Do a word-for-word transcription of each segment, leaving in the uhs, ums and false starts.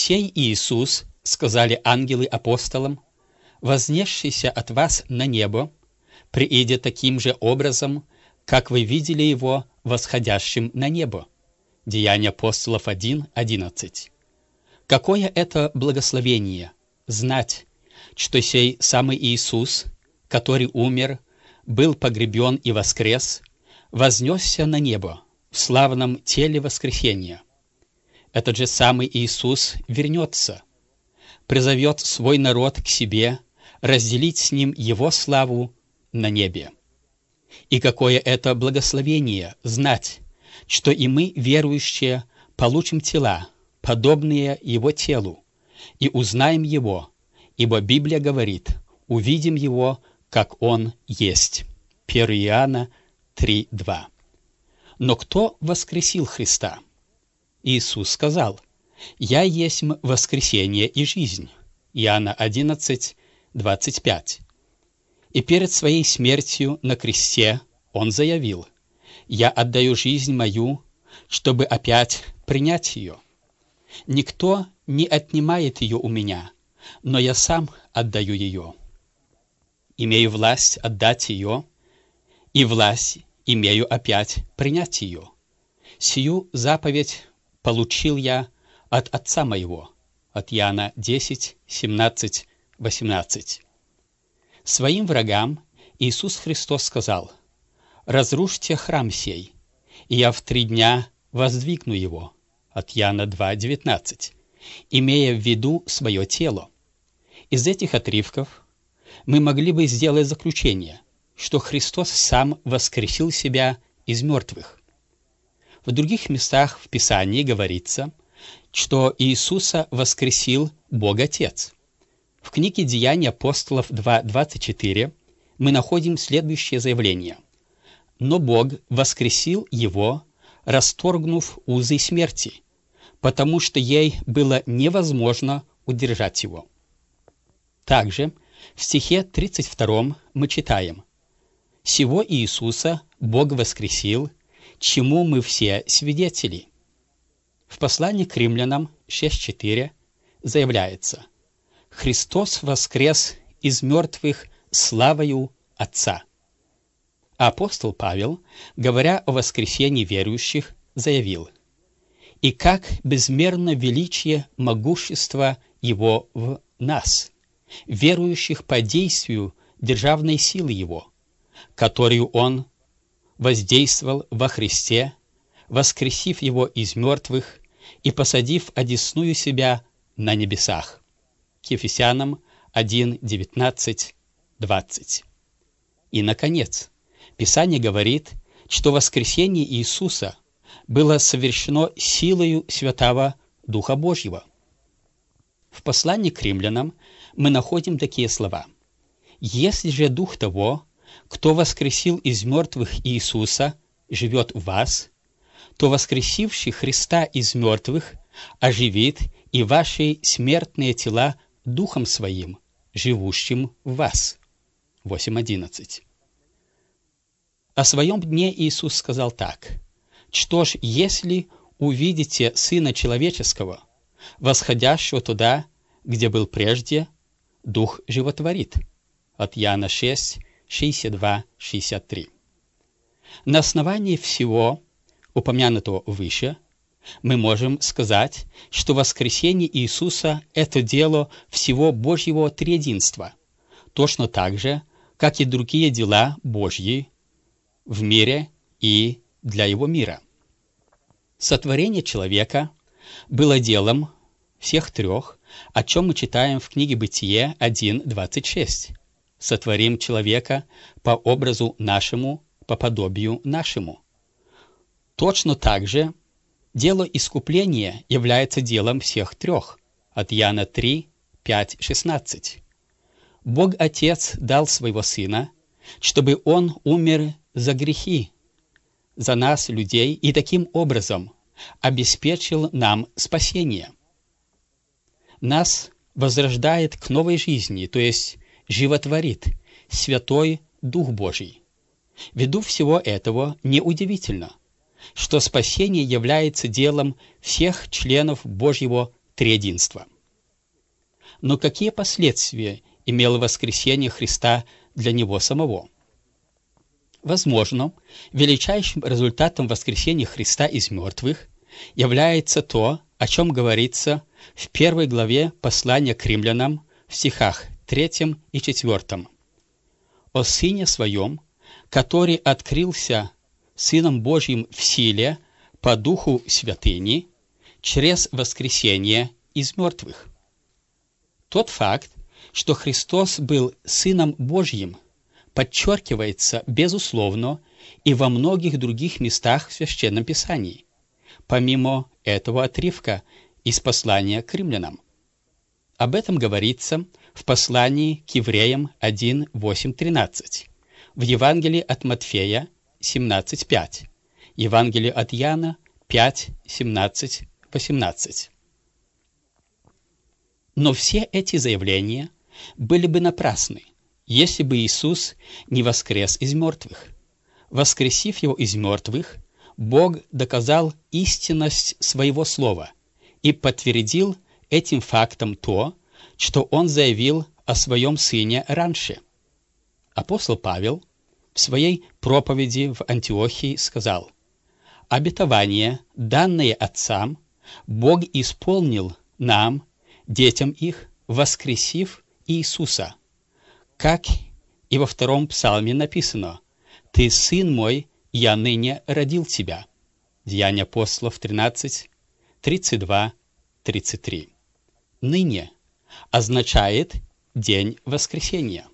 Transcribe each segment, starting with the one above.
«Сей Иисус, — сказали ангелы апостолам, — вознесшийся от вас на небо, приидет таким же образом, как вы видели его восходящим на небо». Деяния апостолов один, одиннадцать. Какое это благословение знать, что сей самый Иисус, который умер, был погребен и воскрес, вознесся на небо в славном теле воскресения. Этот же самый Иисус вернется, призовет свой народ к себе, разделить с ним его славу на небе. И какое это благословение знать, что и мы, верующие, получим тела, подобные его телу, и узнаем его, ибо Библия говорит: увидим его, как он есть. первое Иоанна три, два. Но кто воскресил Христа? Иисус сказал: «Я есть воскресение и жизнь». Иоанна одиннадцать, двадцать пять. И перед своей смертью на кресте он заявил: «Я отдаю жизнь мою, чтобы опять принять ее. Никто не отнимает ее у меня, но я сам отдаю ее. Имею власть отдать ее, и власть имею опять принять ее. Сию заповедь получил я от Отца моего». От Иоанна десять, семнадцать, восемнадцать. Своим врагам Иисус Христос сказал: «Разрушьте храм сей, и я в три дня воздвигну его». От Иоанна два, девятнадцать. Имея в виду свое тело. Из этих отрывков мы могли бы сделать заключение, что Христос сам воскресил себя из мертвых. В других местах в Писании говорится, что Иисуса воскресил Бог Отец. В книге «Деяния апостолов» два, двадцать четыре мы находим следующее заявление: «Но Бог воскресил Его, расторгнув узы смерти, потому что ей было невозможно удержать Его». Также в стихе тридцать втором мы читаем: «Сего Иисуса Бог воскресил, чему мы все свидетели». В послании к римлянам шесть, четыре заявляется: «Христос воскрес из мертвых славою Отца». А апостол Павел, говоря о воскресении верующих, заявил: «И как безмерно величие могущества Его в нас, верующих по действию державной силы Его, которую Он воздействовал во Христе, воскресив Его из мертвых и посадив одесную себя на небесах». К Ефесянам один, девятнадцать, двадцать. И, наконец, Писание говорит, что воскресение Иисуса было совершено силою Святого Духа Божьего. В послании к римлянам мы находим такие слова: «Если же Дух того, кто воскресил из мертвых Иисуса, живет в вас, то воскресивший Христа из мертвых оживит и ваши смертные тела Духом Своим, живущим в вас». восемь, одиннадцать. О своем дне Иисус сказал так: «Что ж, если увидите Сына Человеческого, восходящего туда, где был прежде, Дух животворит». От Иоанна шесть, шестьдесят два, шестьдесят три. На основании всего упомянутого выше мы можем сказать, что воскресение Иисуса – это дело всего Божьего триединства, точно так же, как и другие дела Божьи в мире и для его мира. Сотворение человека было делом всех трех, о чем мы читаем в книге Бытие один, двадцать шесть. «Сотворим человека по образу нашему, по подобию нашему». Точно так же дело искупления является делом всех трех. От Иоанна три, пять, шестнадцать. Бог Отец дал Своего Сына, чтобы Он умер за грехи, за нас, людей, и таким образом обеспечил нам спасение. Нас возрождает к новой жизни, то есть животворит Святой Дух Божий. Ввиду всего этого неудивительно, что спасение является делом всех членов Божьего триединства. Но какие последствия имело воскресение Христа для Него самого? Возможно, величайшим результатом воскресения Христа из мертвых является то, о чем говорится в первой главе послания к римлянам в стихах третьем и четвертом. «О Сыне Своем, который открылся Сыном Божьим в силе по Духу Святыни через воскресение из мертвых». Тот факт, что Христос был Сыном Божьим, подчеркивается, безусловно, и во многих других местах в Священном Писании, помимо этого отрывка из послания к римлянам. Об этом говорится в послании к евреям один, восемь, тринадцать, в Евангелии от Матфея семнадцать, пять, Евангелии от Иоанна пять, семнадцать, восемнадцать. Но все эти заявления были бы напрасны, если бы Иисус не воскрес из мертвых. Воскресив Его из мертвых, Бог доказал истинность Своего Слова и подтвердил этим фактом то, что Он заявил о Своем Сыне раньше. Апостол Павел в своей проповеди в Антиохии сказал: «Обетование, данное отцам, Бог исполнил нам, детям их, воскресив Иисуса, как и во втором псалме написано: «Ты, сын мой, я ныне родил тебя». Деяния апостолов тринадцать, тридцать два, тридцать три. «Ныне» означает день воскресения.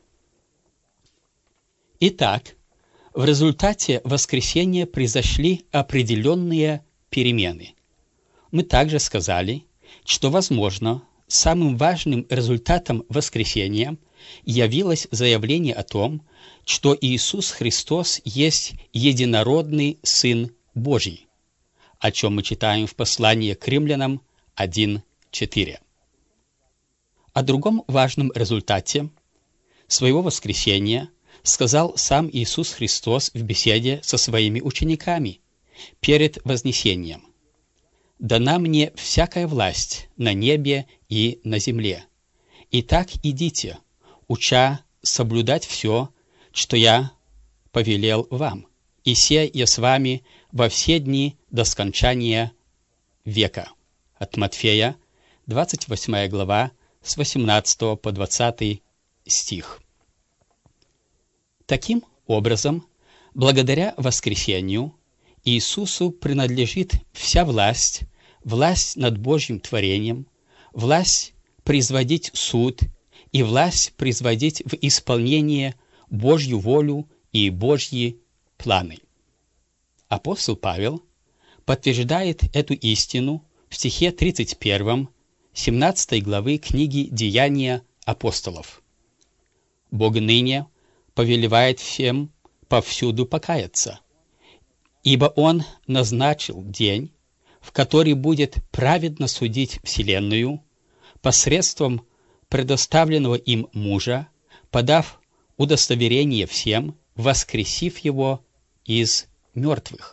Итак, в результате воскресения произошли определенные перемены. Мы также сказали, что, возможно, самым важным результатом воскресения явилось заявление о том, что Иисус Христос есть единородный Сын Божий, о чем мы читаем в послании к римлянам один, четыре. О другом важном результате своего воскресения сказал сам Иисус Христос в беседе со своими учениками перед вознесением: «Дана мне всякая власть на небе и на земле. Итак, идите, уча соблюдать все, что я повелел вам, и се я с вами во все дни до скончания века». От Матфея, двадцать восьмая глава, с восемнадцатого по двадцатый стих. Таким образом, благодаря воскресению, Иисусу принадлежит вся власть, власть над Божьим творением, власть производить суд и власть производить в исполнение Божью волю и Божьи планы. Апостол Павел подтверждает эту истину в стихе тридцать первом, семнадцатой главы книги «Деяния апостолов». «Бог ныне повелевает всем повсюду покаяться, ибо Он назначил день, в который будет праведно судить вселенную посредством предоставленного им мужа, подав удостоверение всем, воскресив его из мертвых».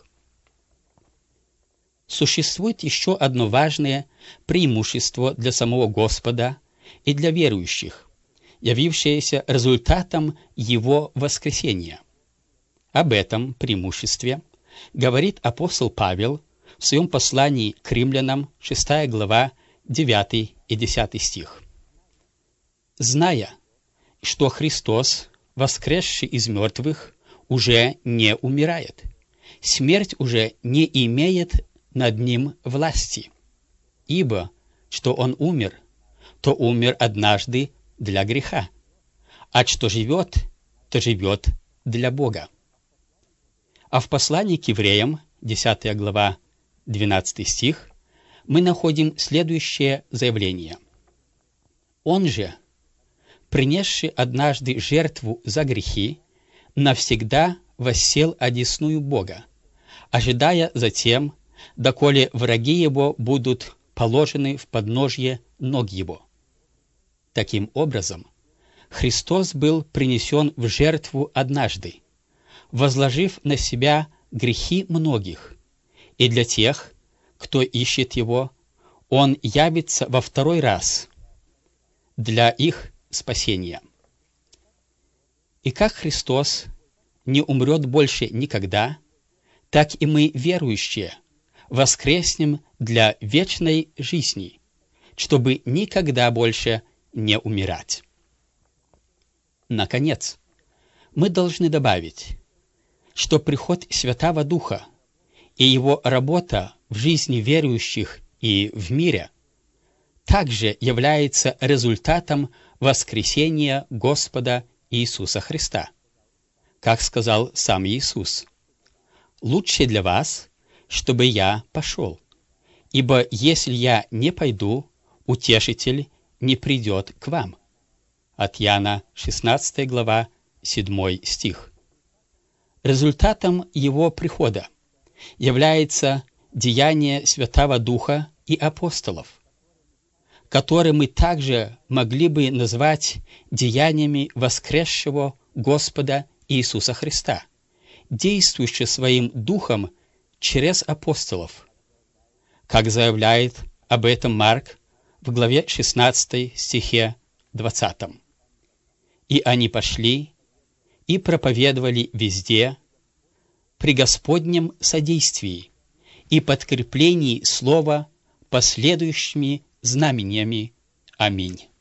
Существует еще одно важное преимущество для самого Господа и для верующих, явившееся результатом Его воскресения. Об этом преимуществе говорит апостол Павел в своем послании к римлянам, шестая глава, девятый и десятый стих. «Зная, что Христос, воскресший из мертвых, уже не умирает, смерть уже не имеет над ним власти, ибо, что он умер, то умер однажды для греха, а что живет, то живет для Бога». А в послании к евреям, десятая глава, двенадцатый стих, мы находим следующее заявление: «Он же, принесший однажды жертву за грехи, навсегда воссел одесную Бога, ожидая затем, доколе враги его будут положены в подножье ног его». Таким образом, Христос был принесен в жертву однажды, возложив на себя грехи многих, и для тех, кто ищет Его, Он явится во второй раз для их спасения. И как Христос не умрет больше никогда, так и мы, верующие, воскреснем для вечной жизни, чтобы никогда больше не умирать. Наконец, мы должны добавить, что приход Святаго Духа и его работа в жизни верующих и в мире также является результатом воскресения Господа Иисуса Христа. Как сказал сам Иисус: «Лучше для вас, чтобы я пошел, ибо если я не пойду, Утешитель не придет к вам». От Иоанна шестнадцатая глава, седьмой стих. Результатом его прихода является деяние Святаго Духа и апостолов, которые мы также могли бы назвать деяниями воскресшего Господа Иисуса Христа, действующего своим Духом через апостолов, как заявляет об этом Марк в главе шестнадцатой стихе двадцатом. «И они пошли и проповедовали везде при Господнем содействии и подкреплении слова последующими знамениями. Аминь».